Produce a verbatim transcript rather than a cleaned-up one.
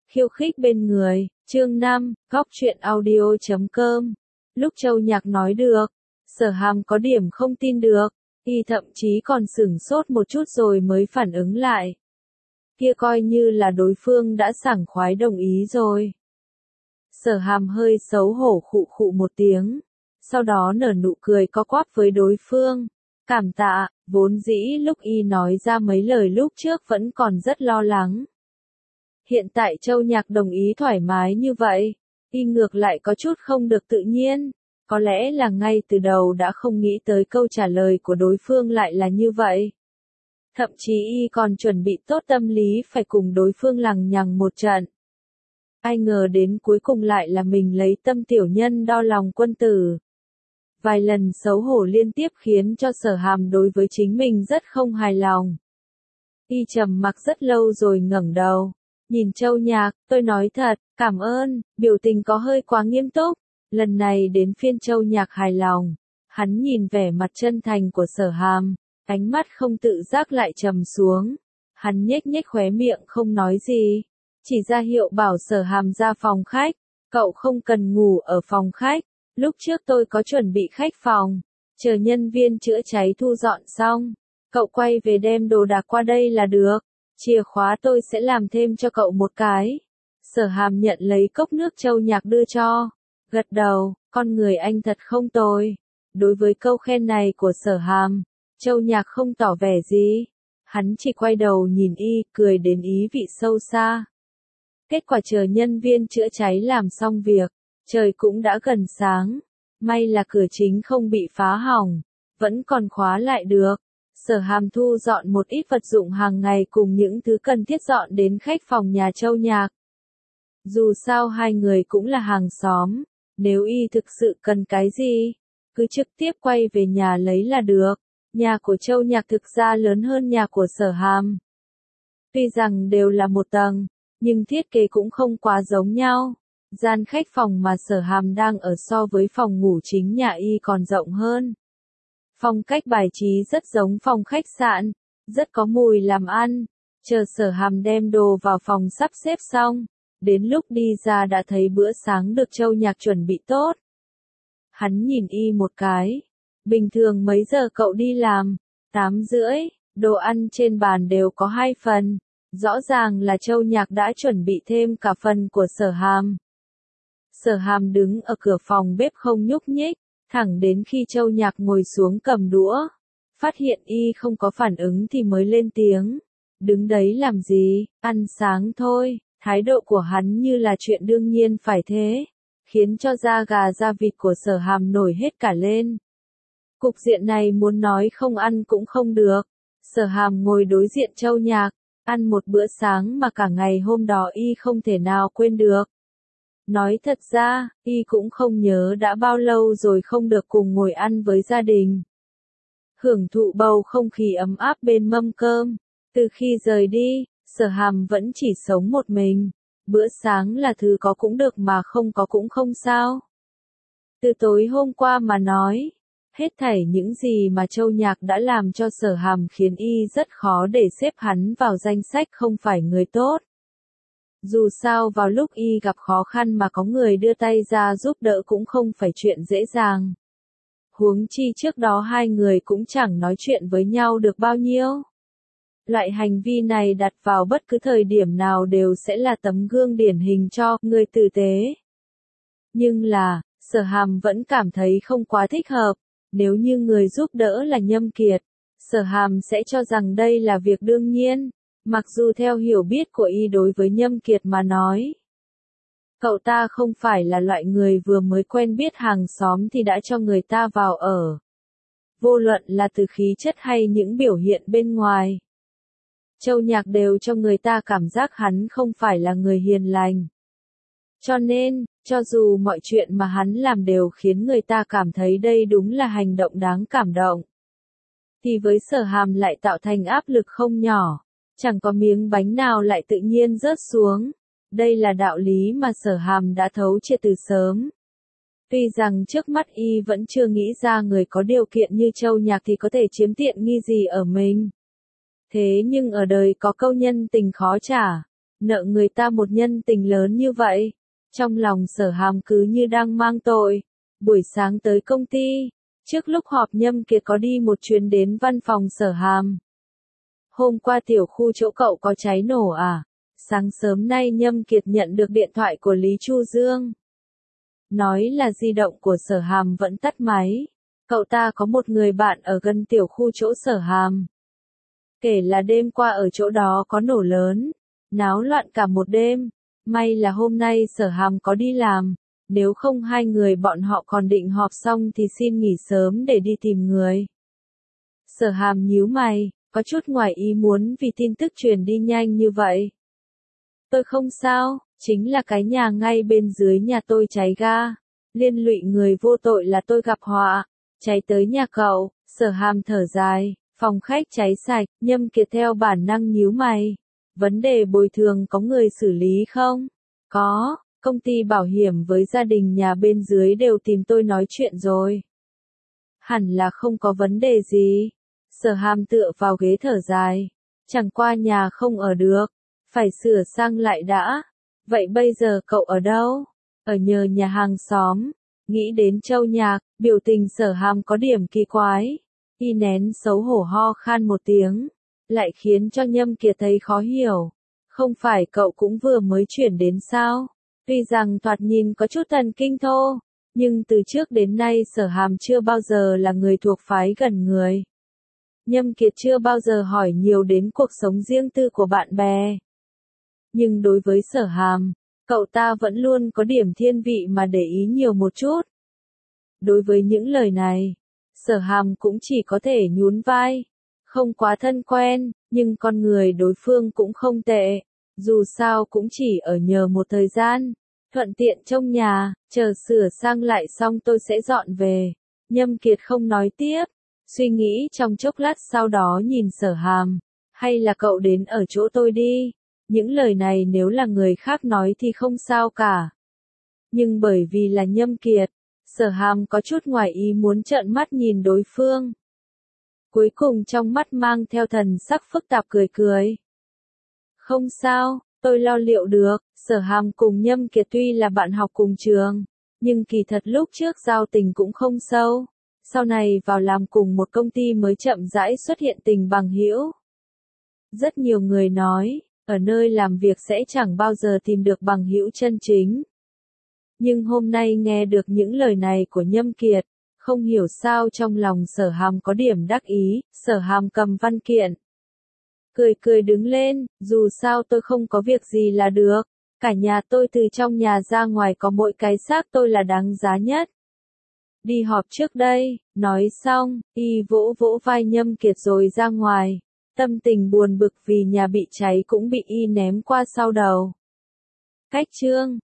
Khiêu khích bên người, chương năm, góc truyện audio chấm com. Lúc Châu Nhạc nói được, Sở Hàm có điểm không tin được, y thậm chí còn sửng sốt một chút rồi mới phản ứng lại. Kia coi như là đối phương đã sảng khoái đồng ý rồi. Sở Hàm hơi xấu hổ khụ khụ một tiếng, sau đó nở nụ cười có quắp với đối phương. Cảm tạ, vốn dĩ lúc y nói ra mấy lời lúc trước vẫn còn rất lo lắng. Hiện tại Châu Nhạc đồng ý thoải mái như vậy, y ngược lại có chút không được tự nhiên, có lẽ là ngay từ đầu đã không nghĩ tới câu trả lời của đối phương lại là như vậy. Thậm chí y còn chuẩn bị tốt tâm lý phải cùng đối phương lằng nhằng một trận. Ai ngờ đến cuối cùng lại là mình lấy tâm tiểu nhân đo lòng quân tử. Vài lần xấu hổ liên tiếp khiến cho Sở Hàm đối với chính mình rất không hài lòng. Y trầm mặc rất lâu rồi ngẩng đầu, nhìn Châu Nhạc, tôi nói thật, cảm ơn, biểu tình có hơi quá nghiêm túc. Lần này đến phiên Châu Nhạc hài lòng, hắn nhìn vẻ mặt chân thành của Sở Hàm, ánh mắt không tự giác lại trầm xuống. Hắn nhếch nhếch khóe miệng không nói gì, chỉ ra hiệu bảo Sở Hàm ra phòng khách, cậu không cần ngủ ở phòng khách. Lúc trước tôi có chuẩn bị khách phòng, chờ nhân viên chữa cháy thu dọn xong, cậu quay về đem đồ đạc qua đây là được, chìa khóa tôi sẽ làm thêm cho cậu một cái. Sở Hàm nhận lấy cốc nước Châu Nhạc đưa cho, gật đầu, con người anh thật không tồi. Đối với câu khen này của Sở Hàm, Châu Nhạc không tỏ vẻ gì, hắn chỉ quay đầu nhìn y, cười đến ý vị sâu xa. Kết quả chờ nhân viên chữa cháy làm xong việc, trời cũng đã gần sáng, may là cửa chính không bị phá hỏng, vẫn còn khóa lại được. Sở Hàm thu dọn một ít vật dụng hàng ngày cùng những thứ cần thiết dọn đến khách phòng nhà Châu Nhạc. Dù sao hai người cũng là hàng xóm, nếu y thực sự cần cái gì, cứ trực tiếp quay về nhà lấy là được. Nhà của Châu Nhạc thực ra lớn hơn nhà của Sở Hàm. Tuy rằng đều là một tầng, nhưng thiết kế cũng không quá giống nhau. Gian khách phòng mà Sở Hàm đang ở so với phòng ngủ chính nhà y còn rộng hơn. Phong cách bài trí rất giống phòng khách sạn, rất có mùi làm ăn. Chờ Sở Hàm đem đồ vào phòng sắp xếp xong, đến lúc đi ra đã thấy bữa sáng được Châu Nhạc chuẩn bị tốt. Hắn nhìn y một cái. Bình thường mấy giờ cậu đi làm? Tám rưỡi, đồ ăn trên bàn đều có hai phần. Rõ ràng là Châu Nhạc đã chuẩn bị thêm cả phần của Sở Hàm. Sở Hàm đứng ở cửa phòng bếp không nhúc nhích, thẳng đến khi Châu Nhạc ngồi xuống cầm đũa. Phát hiện y không có phản ứng thì mới lên tiếng. Đứng đấy làm gì, ăn sáng thôi. Thái độ của hắn như là chuyện đương nhiên phải thế, khiến cho da gà da vịt của Sở Hàm nổi hết cả lên. Cục diện này muốn nói không ăn cũng không được. Sở Hàm ngồi đối diện Châu Nhạc, ăn một bữa sáng mà cả ngày hôm đó y không thể nào quên được. Nói thật ra, y cũng không nhớ đã bao lâu rồi không được cùng ngồi ăn với gia đình. Hưởng thụ bầu không khí ấm áp bên mâm cơm. Từ khi rời đi, Sở Hàm vẫn chỉ sống một mình. Bữa sáng là thứ có cũng được mà không có cũng không sao. Từ tối hôm qua mà nói, hết thảy những gì mà Châu Nhạc đã làm cho Sở Hàm khiến y rất khó để xếp hắn vào danh sách không phải người tốt. Dù sao vào lúc y gặp khó khăn mà có người đưa tay ra giúp đỡ cũng không phải chuyện dễ dàng. Huống chi trước đó hai người cũng chẳng nói chuyện với nhau được bao nhiêu. Loại hành vi này đặt vào bất cứ thời điểm nào đều sẽ là tấm gương điển hình cho người tử tế. Nhưng là, Sở Hàm vẫn cảm thấy không quá thích hợp. Nếu như người giúp đỡ là Nhâm Kiệt, Sở Hàm sẽ cho rằng đây là việc đương nhiên. Mặc dù theo hiểu biết của y đối với Nhâm Kiệt mà nói, cậu ta không phải là loại người vừa mới quen biết hàng xóm thì đã cho người ta vào ở. Vô luận là từ khí chất hay những biểu hiện bên ngoài, Châu Nhạc đều cho người ta cảm giác hắn không phải là người hiền lành. Cho nên, cho dù mọi chuyện mà hắn làm đều khiến người ta cảm thấy đây đúng là hành động đáng cảm động, thì với Sở Hàm lại tạo thành áp lực không nhỏ. Chẳng có miếng bánh nào lại tự nhiên rớt xuống. Đây là đạo lý mà Sở Hàm đã thấu triệt từ sớm. Tuy rằng trước mắt y vẫn chưa nghĩ ra người có điều kiện như Châu Nhạc thì có thể chiếm tiện nghi gì ở mình. Thế nhưng ở đời có câu nhân tình khó trả. nợ người ta một nhân tình lớn như vậy. Trong lòng Sở Hàm cứ như đang mang tội. Buổi sáng tới công ty, trước lúc họp Nhâm Kiệt có đi một chuyến đến văn phòng Sở Hàm. Hôm qua tiểu khu chỗ cậu có cháy nổ à? Sáng sớm nay Nhâm Kiệt nhận được điện thoại của Lý Chu Dương. Nói là di động của Sở Hàm vẫn tắt máy. Cậu ta có một người bạn ở gần tiểu khu chỗ Sở Hàm. Kể là đêm qua ở chỗ đó có nổ lớn, náo loạn cả một đêm. May là hôm nay Sở Hàm có đi làm, nếu không hai người bọn họ còn định họp xong thì xin nghỉ sớm để đi tìm người. Sở Hàm nhíu mày, có chút ngoài ý muốn vì tin tức truyền đi nhanh như vậy. Tôi không sao, chính là cái nhà ngay bên dưới nhà tôi cháy ga. Liên lụy người vô tội là tôi gặp họa. Cháy tới nhà cậu, Sở Hàm thở dài, phòng khách cháy sạch, Nhâm Kiệt theo bản năng nhíu mày. Vấn đề bồi thường có người xử lý không? Có, công ty bảo hiểm với gia đình nhà bên dưới đều tìm tôi nói chuyện rồi. Hẳn là không có vấn đề gì. Sở Hàm tựa vào ghế thở dài. Chẳng qua nhà không ở được, phải sửa sang lại đã. Vậy bây giờ cậu ở đâu? Ở nhờ nhà hàng xóm. Nghĩ đến Châu Nhạc, biểu tình Sở Hàm có điểm kỳ quái. Y nén xấu hổ ho khan một tiếng, lại khiến cho Nhâm Kiệt thấy khó hiểu. Không phải cậu cũng vừa mới chuyển đến sao? Tuy rằng thoạt nhìn có chút thần kinh thô, nhưng từ trước đến nay Sở Hàm chưa bao giờ là người thuộc phái gần người. Nhâm Kiệt chưa bao giờ hỏi nhiều đến cuộc sống riêng tư của bạn bè. Nhưng đối với Sở Hàm, cậu ta vẫn luôn có điểm thiên vị mà để ý nhiều một chút. Đối với những lời này, Sở Hàm cũng chỉ có thể nhún vai. Không quá thân quen, nhưng con người đối phương cũng không tệ. Dù sao cũng chỉ ở nhờ một thời gian. Thuận tiện trông nhà, chờ sửa sang lại xong tôi sẽ dọn về. Nhâm Kiệt không nói tiếp. Suy nghĩ trong chốc lát sau đó nhìn Sở Hàm. Hay là cậu đến ở chỗ tôi đi. Những lời này nếu là người khác nói thì không sao cả. Nhưng bởi vì là Nhâm Kiệt, Sở Hàm có chút ngoài ý muốn trợn mắt nhìn đối phương. Cuối cùng trong mắt mang theo thần sắc phức tạp cười cười. Không sao, tôi lo liệu được. Sở Hàm cùng Nhâm Kiệt tuy là bạn học cùng trường, nhưng kỳ thật lúc trước giao tình cũng không sâu. Sau này vào làm cùng một công ty mới chậm rãi xuất hiện tình bằng hữu. Rất nhiều người nói, ở nơi làm việc sẽ chẳng bao giờ tìm được bằng hữu chân chính. Nhưng hôm nay nghe được những lời này của Nhâm Kiệt, không hiểu sao trong lòng Sở Hàm có điểm đắc ý. Sở Hàm cầm văn kiện, cười cười đứng lên, dù sao tôi không có việc gì là được. Cả nhà tôi từ trong nhà ra ngoài có mỗi cái xác tôi là đáng giá nhất. Đi họp trước đây, nói xong, y vỗ vỗ vai Nhâm Kiệt rồi ra ngoài. Tâm tình buồn bực vì nhà bị cháy cũng bị y ném qua sau đầu. Cách chương